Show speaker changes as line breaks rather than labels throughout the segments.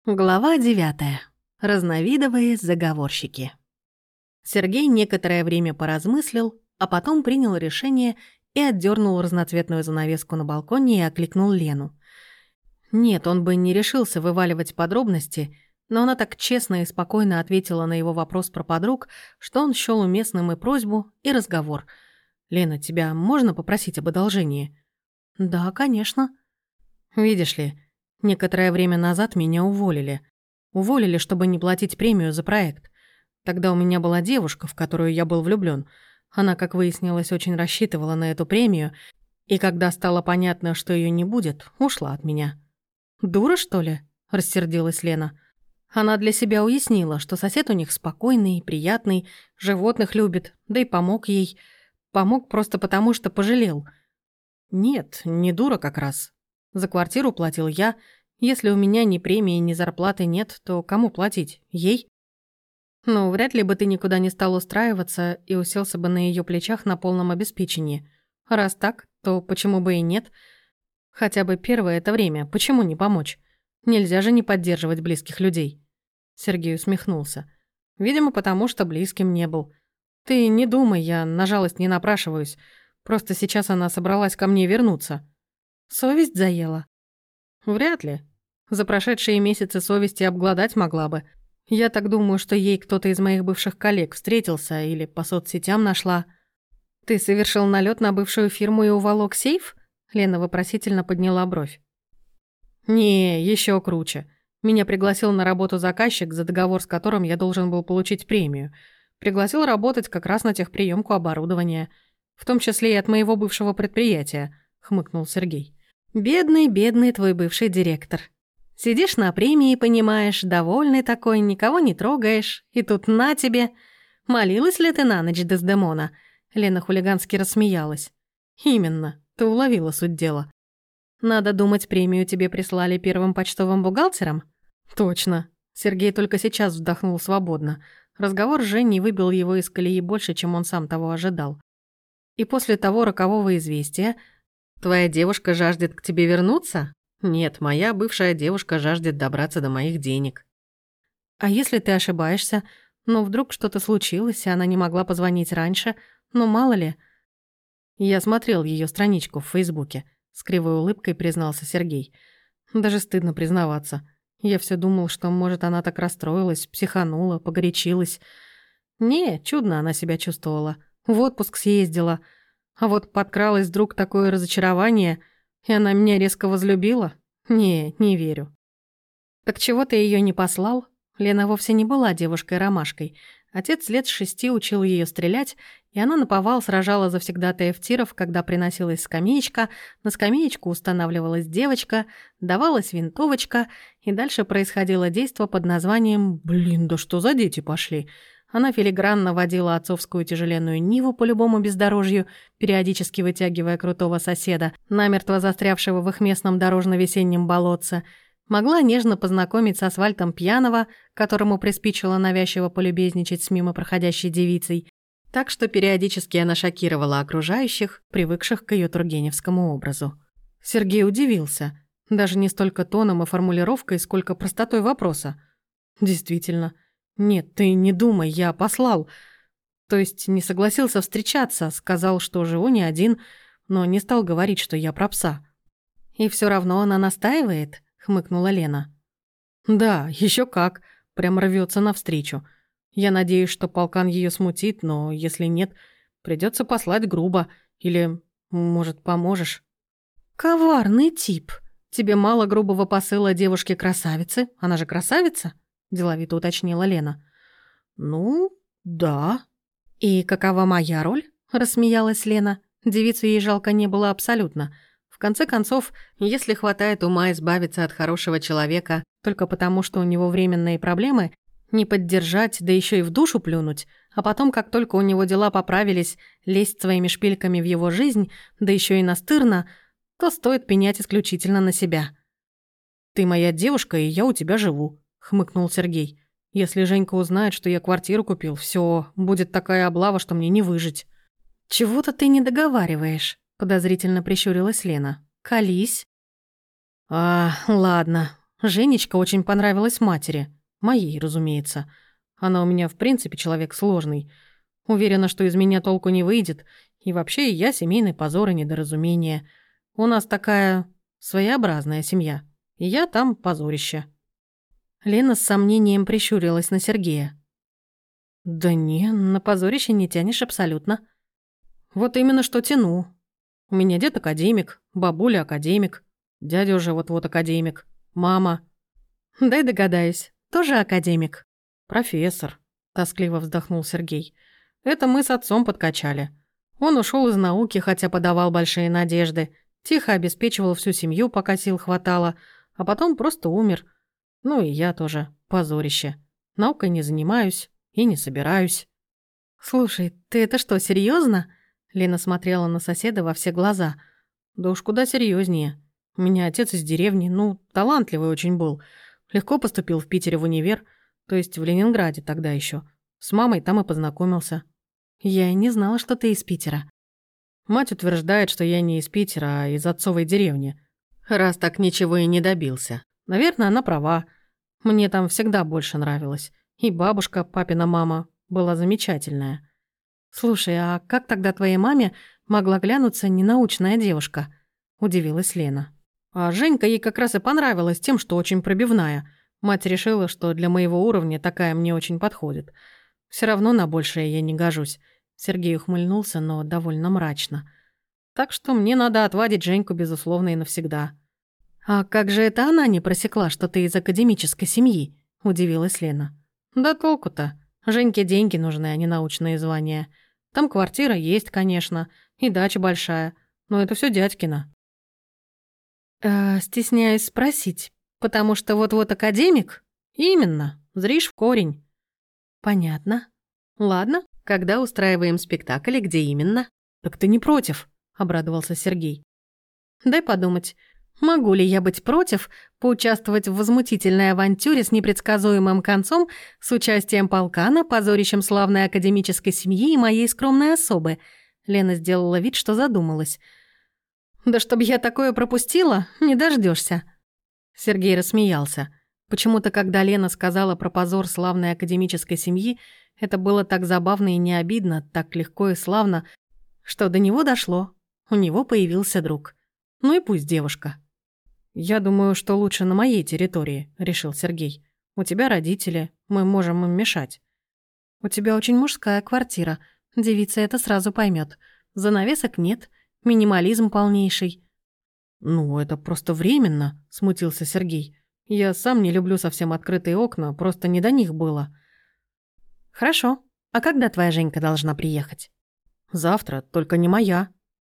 Глава 9. Разновидовые заговорщики. Сергей некоторое время поразмыслил, а потом принял решение и отдернул разноцветную занавеску на балконе и окликнул Лену. Нет, он бы не решился вываливать подробности, но она так честно и спокойно ответила на его вопрос про подруг, что он счёл уместным и просьбу, и разговор. «Лена, тебя можно попросить об одолжении?» «Да, конечно». «Видишь ли, некоторое время назад меня уволили. Уволили, чтобы не платить премию за проект. Тогда у меня была девушка, в которую я был влюблён. Она, как выяснилось, очень рассчитывала на эту премию, и когда стало понятно, что её не будет, ушла от меня». «Дура, что ли?» – рассердилась Лена. Она для себя уяснила, что сосед у них спокойный, приятный, животных любит, да и помог ей. Помог просто потому, что пожалел. Нет, не дура как раз. За квартиру платил я. Если у меня ни премии, ни зарплаты нет, то кому платить? Ей? Ну, вряд ли бы ты никуда не стал устраиваться и уселся бы на её плечах на полном обеспечении. Раз так, то почему бы и нет? Хотя бы первое это время, почему не помочь? Нельзя же не поддерживать близких людей. Сергей усмехнулся. Видимо, потому что близким не был. Ты не думай, я на жалость не напрашиваюсь. Просто сейчас она собралась ко мне вернуться. Совесть заела? Вряд ли. За прошедшие месяцы совести обглодать могла бы. Я так думаю, что ей кто-то из моих бывших коллег встретился или по соцсетям нашла. Ты совершил налет на бывшую фирму и уволок сейф? Лена вопросительно подняла бровь. Не, еще круче. Меня пригласил на работу заказчик, за договор с которым я должен был получить премию. Пригласил работать как раз на техприемку оборудования. В том числе и от моего бывшего предприятия, хмыкнул Сергей. Бедный, бедный твой бывший директор. Сидишь на премии, понимаешь, довольный такой, никого не трогаешь, и тут на тебе. Молилась ли ты на ночь, Дездемона? Лена хулигански рассмеялась. Именно, ты уловила суть дела. Надо думать, премию тебе прислали первым почтовым бухгалтером? Точно. Сергей только сейчас вздохнул свободно. Разговор с Женей выбил его из колеи больше, чем он сам того ожидал. И после того рокового известия... Твоя девушка жаждет к тебе вернуться? Нет, моя бывшая девушка жаждет добраться до моих денег. А если ты ошибаешься? Ну, вдруг что-то случилось, и она не могла позвонить раньше? Ну, мало ли. Я смотрел ее страничку в Фейсбуке. С кривой улыбкой признался Сергей. Даже стыдно признаваться. Я все думал, что, может, она так расстроилась, психанула, погорячилась. Не, чудно она себя чувствовала. В отпуск съездила. А вот подкралось вдруг такое разочарование, и она меня резко возлюбила? Не верю. Так чего ты ее не послал? Лена вовсе не была девушкой-ромашкой. Отец лет 6 учил ее стрелять, и она наповал сражала завсегдатаев тиров, когда приносилась скамеечка, на скамеечку устанавливалась девочка, давалась винтовочка, и дальше происходило действо под названием «Блин, да что за дети пошли?». Она филигранно водила отцовскую тяжеленную Ниву по любому бездорожью, периодически вытягивая крутого соседа, намертво застрявшего в их местном дорожно-весеннем болотце. Могла нежно познакомить с асфальтом пьяного, которому приспичило навязчиво полюбезничать с мимо проходящей девицей. Так что периодически она шокировала окружающих, привыкших к ее тургеневскому образу. Сергей удивился. Даже не столько тоном и формулировкой, сколько простотой вопроса. «Действительно. Нет, ты не думай, я послал. То есть не согласился встречаться, сказал, что живу не один, но не стал говорить, что я про пса». «И все равно она настаивает?» — хмыкнула Лена. «Да, еще как. Прям рвется навстречу. Я надеюсь, что полкан ее смутит, но если нет, придется послать грубо. Или, может, поможешь?» «Коварный тип. Тебе мало грубого посыла девушки-красавицы? Она же красавица?» — деловито уточнила Лена. «Ну, да». «И какова моя роль?» — рассмеялась Лена. Девицу ей жалко не было абсолютно. В конце концов, если хватает ума избавиться от хорошего человека только потому, что у него временные проблемы, не поддержать, да еще и в душу плюнуть, а потом, как только у него дела поправились, лезть своими шпильками в его жизнь, да еще и настырно, то стоит пенять исключительно на себя. «Ты моя девушка, и я у тебя живу», — хмыкнул Сергей. «Если Женька узнает, что я квартиру купил, все, будет такая облава, что мне не выжить». «Чего-то ты не договариваешь», — подозрительно прищурилась Лена. «Колись». «А, ладно. Женечка очень понравилась матери. Моей, разумеется. Она у меня, в принципе, человек сложный. Уверена, что из меня толку не выйдет. И вообще я семейный позор и недоразумение. У нас такая своеобразная семья. И я там позорище». Лена с сомнением прищурилась на Сергея. «Да не, на позорище не тянешь абсолютно». «Вот именно что тяну. У меня дед академик, бабуля академик, дядя уже вот-вот академик, мама». «Дай догадаюсь, тоже академик?» «Профессор», — тоскливо вздохнул Сергей. «Это мы с отцом подкачали. Он ушел из науки, хотя подавал большие надежды, тихо обеспечивал всю семью, пока сил хватало, а потом просто умер. Ну и я тоже, позорище. Наукой не занимаюсь и не собираюсь». «Слушай, ты это что, серьезно? Лена смотрела на соседа во все глаза. «Да уж куда серьезнее. У меня отец из деревни, талантливый очень был. Легко поступил в Питере в универ, то есть в Ленинграде тогда еще. С мамой там и познакомился». «Я и не знала, что ты из Питера». «Мать утверждает, что я не из Питера, а из отцовой деревни. Раз так ничего и не добился. Наверное, она права. Мне там всегда больше нравилось. И бабушка, папина мама, была замечательная». «Слушай, а как тогда твоей маме могла глянуться ненаучная девушка?» – удивилась Лена. «А Женька ей как раз и понравилась тем, что очень пробивная. Мать решила, что для моего уровня такая мне очень подходит. Все равно на большее я не гожусь». Сергей ухмыльнулся, но довольно мрачно. «Так что мне надо отвадить Женьку, безусловно, и навсегда». «А как же это она не просекла, что ты из академической семьи?» – удивилась Лена. «Да толку-то. Женьке деньги нужны, а не научные звания. Там квартира есть, конечно, и дача большая, но это все дядькино». «Стесняюсь спросить, потому что вот-вот академик?» «Именно. Зришь в корень». «Понятно. Ладно, когда устраиваем спектакль и где именно?» «Так ты не против?» – обрадовался Сергей. «Дай подумать. Могу ли я быть против поучаствовать в возмутительной авантюре с непредсказуемым концом с участием полкана, позорищем славной академической семьи и моей скромной особы?» Лена сделала вид, что задумалась. «Да чтоб я такое пропустила, не дождешься. Сергей рассмеялся. Почему-то, когда Лена сказала про позор славной академической семьи, это было так забавно и не обидно, так легко и славно, что до него дошло. У него появился друг. Ну и пусть девушка. «Я думаю, что лучше на моей территории», — решил Сергей. «У тебя родители, мы можем им мешать». «У тебя очень мужская квартира, девица это сразу поймет. Занавесок нет, минимализм полнейший». «Ну, это просто временно», — смутился Сергей. «Я сам не люблю совсем открытые окна, просто не до них было». «Хорошо. А когда твоя Женька должна приехать?» «Завтра, только не моя».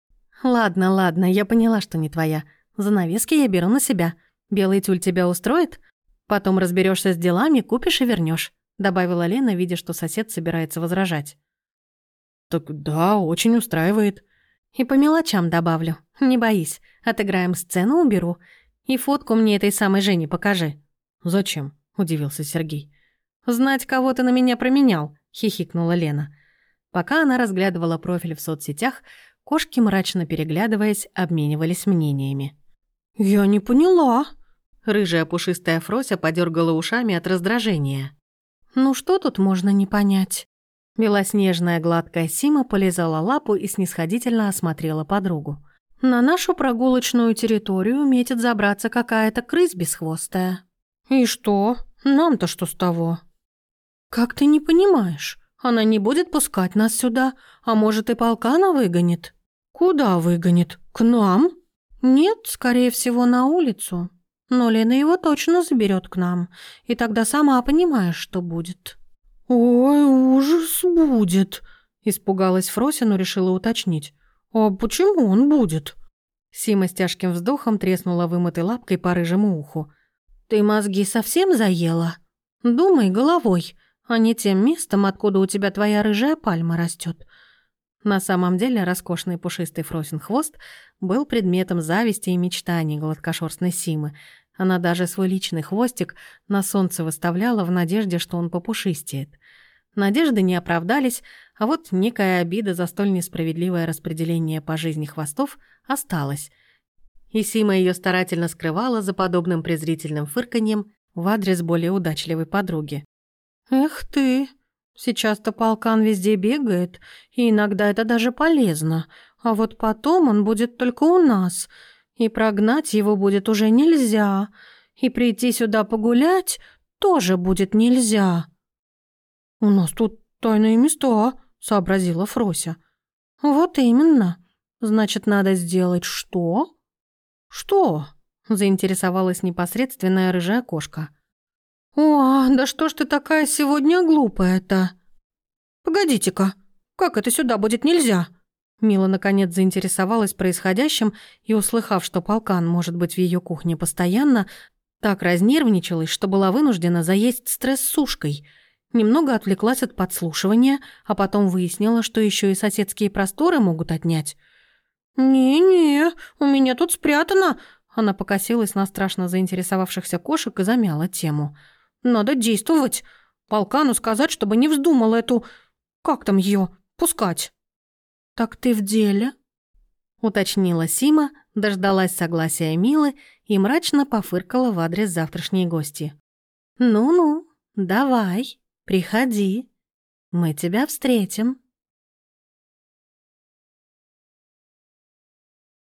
«Ладно, я поняла, что не твоя. Занавески я беру на себя. Белый тюль тебя устроит? Потом разберешься с делами, купишь и вернешь, добавила Лена, видя, что сосед собирается возражать. «Так да, очень устраивает». «И по мелочам добавлю. Не боись. Отыграем сцену, уберу. И фотку мне этой самой Жени покажи». «Зачем?» – удивился Сергей. «Знать, кого ты на меня променял», – хихикнула Лена. Пока она разглядывала профиль в соцсетях, кошки, мрачно переглядываясь, обменивались мнениями. «Я не поняла». Рыжая пушистая Фрося подергала ушами от раздражения. «Ну что тут можно не понять?» Белоснежная гладкая Сима полизала лапу и снисходительно осмотрела подругу. «На нашу прогулочную территорию метит забраться какая-то крысь бесхвостая». «И что? Нам-то что с того?» «Как ты не понимаешь? Она не будет пускать нас сюда, а может и полкана выгонит». «Куда выгонит? К нам?» «Нет, скорее всего, на улицу. Но Лена его точно заберет к нам, и тогда сама понимаешь, что будет». «Ой, ужас будет», — испугалась Фрося, но решила уточнить. «А почему он будет?» Сима с тяжким вздохом треснула вымытой лапкой по рыжему уху. «Ты мозги совсем заела? Думай головой, а не тем местом, откуда у тебя твоя рыжая пальма растет. На самом деле роскошный пушистый Фросин хвост был предметом зависти и мечтаний гладкошерстной Симы. Она даже свой личный хвостик на солнце выставляла в надежде, что он попушистеет. Надежды не оправдались, а вот некая обида за столь несправедливое распределение по жизни хвостов осталась. и Сима ее старательно скрывала за подобным презрительным фырканьем в адрес более удачливой подруги. «Эх ты, сейчас-то полкан везде бегает, и иногда это даже полезно, а вот потом он будет только у нас, и прогнать его будет уже нельзя, и прийти сюда погулять тоже будет нельзя». «У нас тут тайные места», — сообразила Фрося. «Вот именно. Значит, надо сделать что?» «Что?» — заинтересовалась непосредственная рыжая кошка. «О, да что ж ты такая сегодня глупая-то?» «Погодите-ка, как это сюда будет нельзя?» Мила наконец заинтересовалась происходящим и, услыхав, что полкан может быть в ее кухне постоянно, так разнервничалась, что была вынуждена заесть стресс сушкой. Немного отвлеклась от подслушивания, а потом выяснила, что еще и соседские просторы могут отнять. «Не-не, у меня тут спрятано!» Она покосилась на страшно заинтересовавшихся кошек и замяла тему. «Надо действовать! Полкану сказать, чтобы не вздумал эту... Как там ее? Пускать!» «Так ты в деле?» Уточнила Сима, дождалась согласия Милы и мрачно пофыркала в адрес завтрашней гости. «Ну-ну, давай, приходи. Мы тебя встретим».